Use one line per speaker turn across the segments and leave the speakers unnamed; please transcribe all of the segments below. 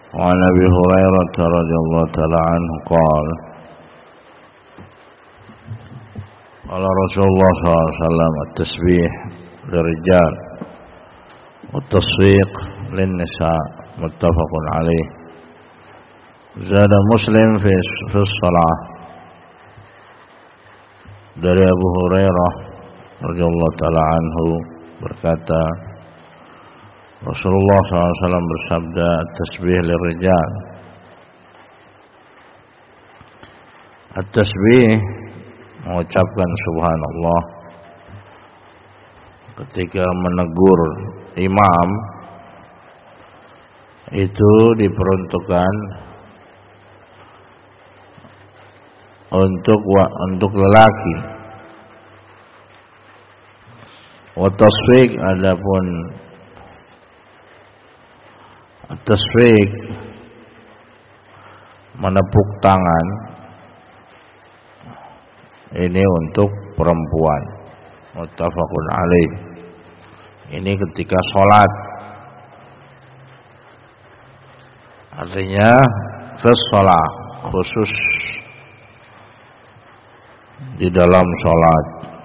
وعن أبي هريرة رضي الله تعالى عنه قال قال رسول الله صلى الله عليه وسلم التسبيح للرجال والتصفيق للنساء متفق عليه. زاد Muslim fi shalah. Dari Abu Hurairah radhiyallahu taala anhu berkata, Rasulullah SAW bersabda, tasbih lirijal. At-tasbih mengucapkan subhanallah ketika menegur imam itu diperuntukkan untuk lelaki. Wa tasfiq, adapun tasfiq menepuk tangan ini untuk perempuan. Muttafaqun alaih. Ini ketika sholat, artinya sholat khusus di dalam sholat.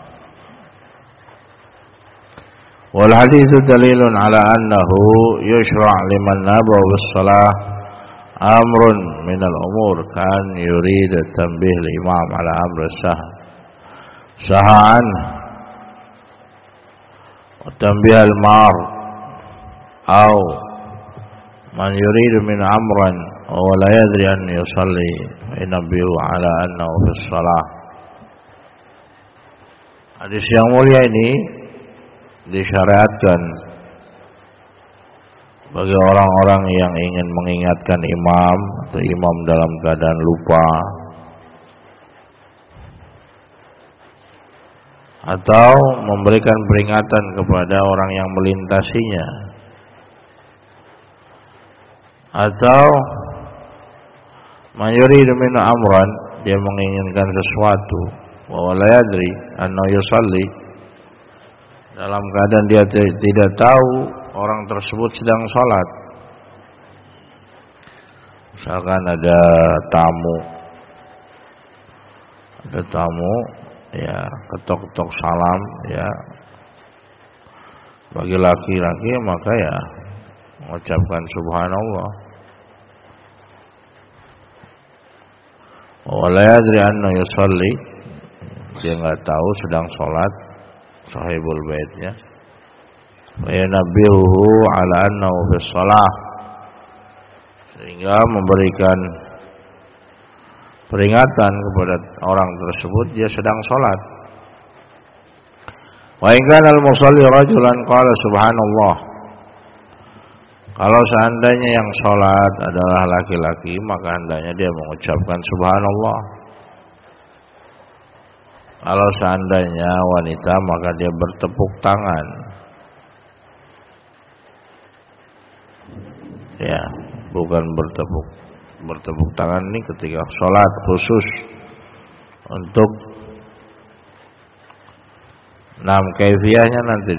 Wal haditsu dalilun ala annahu yushra' liman naba bis shalah amrun min al umur kan yurid tanbih al imam ala amr sahaan wa tanbih al mar aw man yurid min amran wa la yadri an yusalli wa yanbihu ala annahu bis shalah. Hadis yang mulia ini disyariatkan bagi orang-orang yang ingin mengingatkan imam atau imam dalam keadaan lupa atau memberikan peringatan kepada orang yang melintasinya atau mayuridu min amran, dia menginginkan sesuatu wa la yadri anna yusalli, dalam keadaan dia tidak tahu orang tersebut sedang sholat. Misalkan ada tamu ya, ketok-ketok salam ya, bagi laki-laki maka ya mengucapkan subhanallah. Wa la yadri anna yusalli, dia enggak tahu sedang sholat sahibul baitnya. Wa yanbihuhu ala annahu fis shalah, sehingga memberikan peringatan kepada orang tersebut dia sedang sholat. Wa in kana al-musalli rajulan qala subhanallah, kalau seandainya yang sholat adalah laki-laki maka hendaknya dia mengucapkan subhanallah. Kalau seandainya wanita maka dia bertepuk tangan. Ya, bukan bertepuk tangan ini ketika sholat khusus untuk kaifiyahnya nanti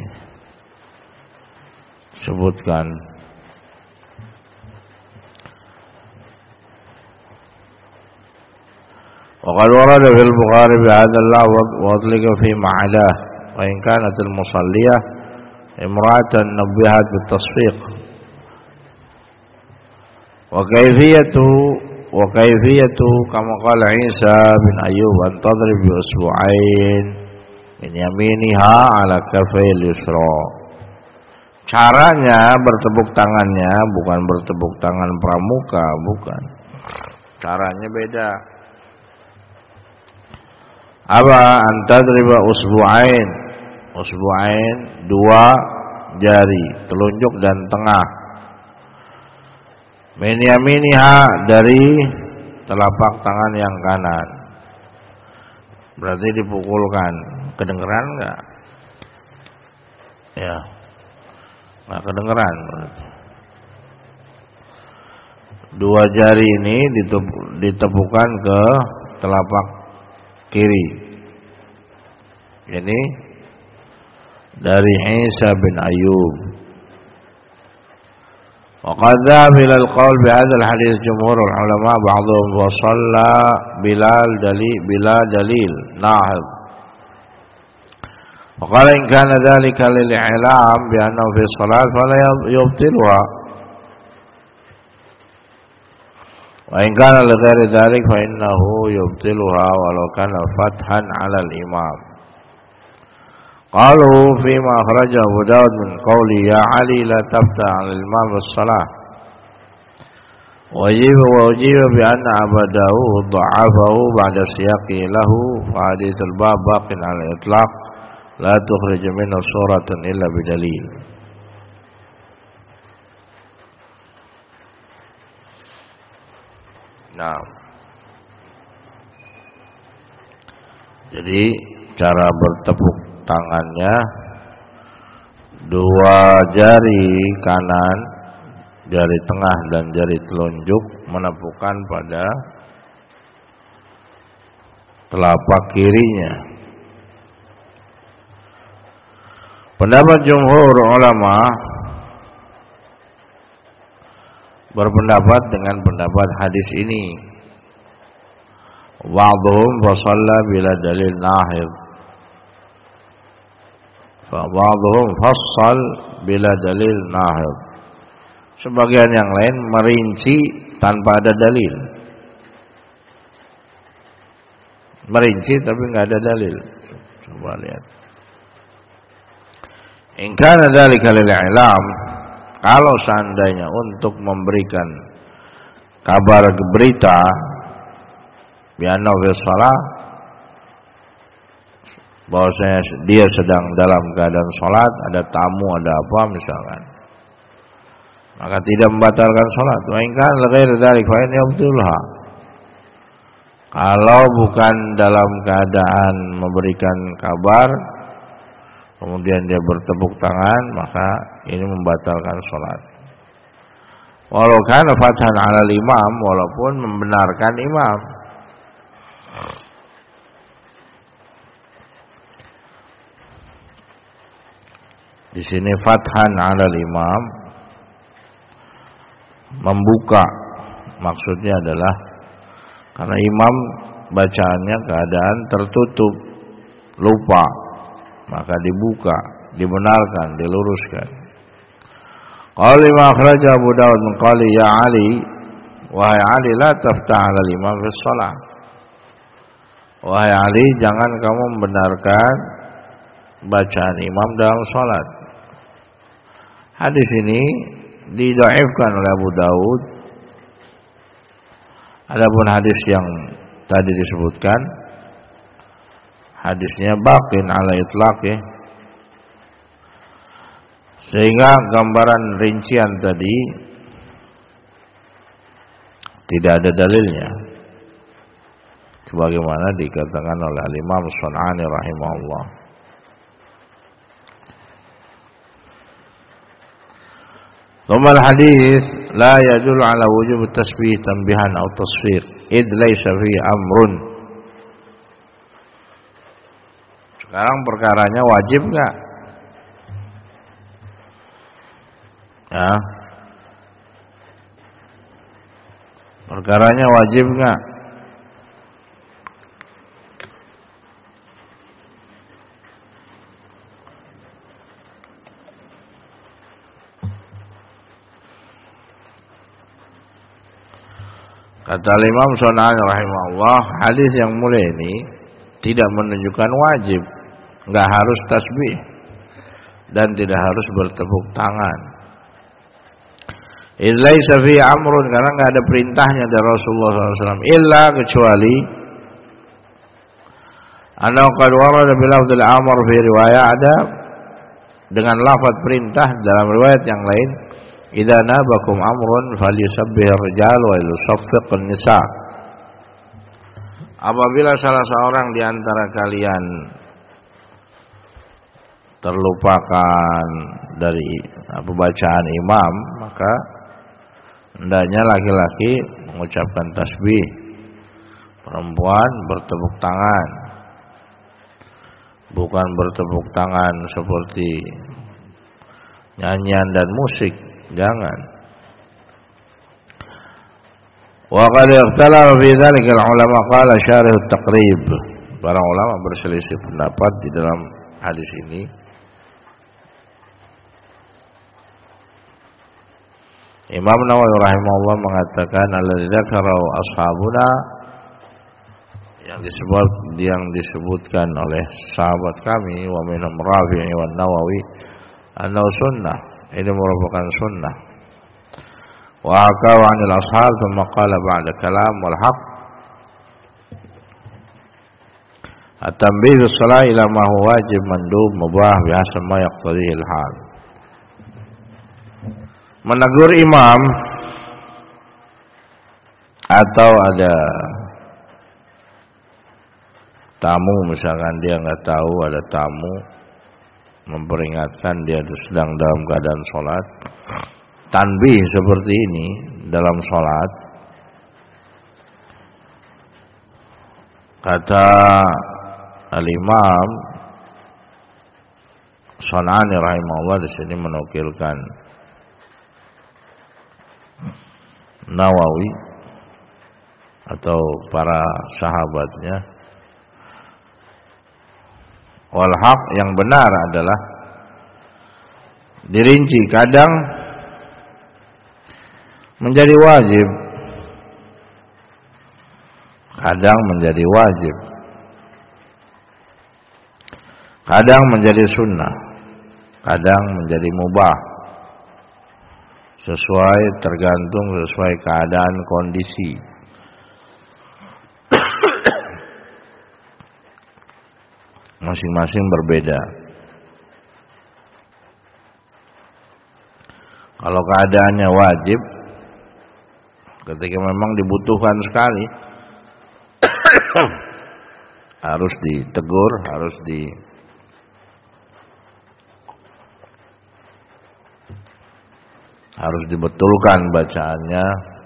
disebutkan. وقد ورد في البخاري بهذا اللفظ وأطلق فيما عداه وإن كانت المصلية امرأة نبهت بالتصفيق وكيفيته كما قال عيسى بن أيوب أن تضرب بأصبعين من يمينها على كفي اليسرى. Caranya bertepuk tangannya bukan bertepuk tangan pramuka, bukan. Caranya beda. Apa? Antadriba usbu'ain, dua jari, telunjuk dan tengah. Min yaminiha, dari telapak tangan yang kanan. Berarti dipukulkan. Kedengeran enggak? Ya. Enggak kedengeran berarti. Dua jari ini ditepukan ke telapak kiri. Ini dari Isa bin Ayyub. وقد ذهب إلى القول بهذا الحديث جمهور العلماء بعضهم وصلى بلا دليل ناهض. وقال إن كان ذلك للإعلام بأنه في الصلاة فلا يبطلها، وإن كان لغير ذلك فإنه يبطلها ولو كان فتحا على الإمام. قالوا فيما أخرجه أبو داود من قوله يا علي لا تفتح على الإمام في الصلاة، وأجيب بأن أبا داود ضعفه بعد سياقه له، فحديث الباب باق على الإطلاق لا تخرج منه صورة إلا بدليل. Nah, jadi cara bertepuk tangannya dua jari kanan, jari tengah dan jari telunjuk menepukkan pada telapak kirinya. Pendapat jumhur ulama berpendapat dengan pendapat hadis ini. Ba'dhum fasalla bila dalil nahid, fa ba'dhum fassal bila dalil nahid. Sebagian yang lain merinci tanpa ada dalil. Merinci tapi enggak ada dalil. Coba lihat. In kana dzalika lil i'lam, kalau seandainya untuk memberikan kabar berita bi'anna fi shalah, bahwasanya dia sedang dalam keadaan salat, ada tamu, ada apa misalkan, maka tidak membatalkan salat. Wa in kana ghairu dzalik fa in yabtulha. Kalau bukan dalam keadaan memberikan kabar kemudian dia bertepuk tangan, maka ini membatalkan sholat. Walau kana fathan 'ala al-imam, walaupun membenarkan imam. Di sini fathan 'ala al-imam, membuka, maksudnya adalah karena imam bacaannya keadaan tertutup, lupa, maka dibuka, dibenarkan, diluruskan. Qala lima akhraja Abu Dawud min qali ya Ali, wahai Ali la taftah 'ala al-imam fi shalah. Wahai Ali, jangan kamu membenarkan bacaan imam dalam salat. Hadis ini didhaifkan oleh Abu Dawud. Adapun hadis yang tadi disebutkan, hadisnya baqin ala itlaqih, sehingga gambaran rincian tadi tidak ada dalilnya, sebagaimana dikatakan oleh Imam Sun'ani rahimahullah. Thumma al-hadis la yadullu ala wujub at-tasbih tanbihan aw tasfir id laysa fi amrun. Sekarang perkaranya wajib enggak? Ya. Perkaranya wajib enggak? Kata Imam Sun'ani rahimahullah, hadis yang mulia ini tidak menunjukkan wajib, enggak harus tasbih dan tidak harus bertepuk tangan. Laisa fi amrun, karena enggak ada perintahnya dari Rasulullah SAW, illa kecuali anna qad warada bil lafdzil amr fi riwayat, ada dengan lafaz perintah dalam riwayat yang lain, idza nabakum amrun falyusabbih ar-rijal wa yusaffiq an-nisa. Apabila salah seorang di antara kalian terlupakan dari bacaan imam, maka hendaknya laki-laki mengucapkan tasbih, perempuan bertepuk tangan. Bukan bertepuk tangan seperti nyanyian dan musik, jangan. Wa qad ikhtalafa fi dzalika al-ulama qala syarih at-taqrib. Para ulama berselisih pendapat di dalam hadis ini. Imam Nawawi rahimahullah mengatakan alladzi dzakarahu ashabuna, yang disebutkan oleh sahabat kami, wa minhum Rafi'i wa Nawawi, annahu sunnah, ini merupakan sunnah. Wa akaw 'anil ashab thumma qala ba'da kalam wal haqq at-tanbih as-salah ila ma huwa wajib mandub mubah bihasab ma yaqtadihi al-hal. Menegur imam atau ada tamu, misalkan dia nggak tahu ada tamu, memperingatkan dia sedang dalam keadaan sholat. Tanbih seperti ini dalam sholat, kata al-Imam San'ani rahimahullah di sini menukilkan Nawawi atau para sahabatnya. Wal haq, yang benar adalah dirinci, kadang menjadi wajib, kadang menjadi wajib, kadang menjadi sunnah, kadang menjadi mubah, tergantung sesuai keadaan kondisi. Masing-masing berbeda. Kalau keadaannya wajib, ketika memang dibutuhkan sekali, harus ditegur, harus dibetulkan bacaannya,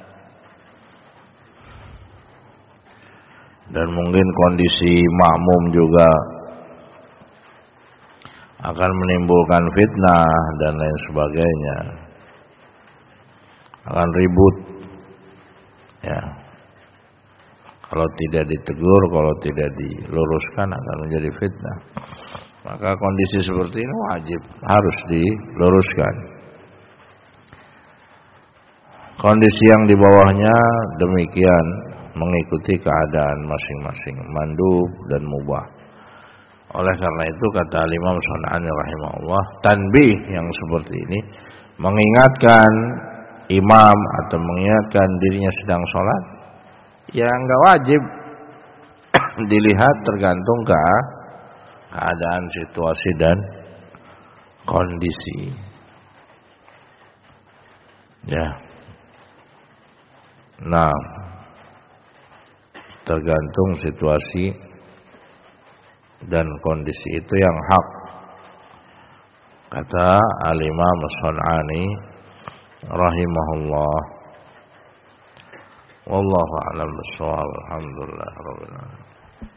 dan mungkin kondisi makmum juga akan menimbulkan fitnah dan lain sebagainya, akan ribut ya. Kalau tidak ditegur, kalau tidak diluruskan akan menjadi fitnah. Maka kondisi seperti ini wajib, harus diluruskan. Kondisi yang di bawahnya demikian, mengikuti keadaan masing-masing, mandub dan mubah. Oleh karena itu kata Imam San'ani rahimahullah, tanbih yang seperti ini, mengingatkan imam atau mengingatkan dirinya sedang sholat, ya enggak wajib. Dilihat tergantung keadaan, situasi dan kondisi. Ya. Nah, tergantung situasi dan kondisi itu yang hak, kata al-Imam San'ani rahimahullah. Wallahu a'lam bishawab. Alhamdulillah rabbil alamin.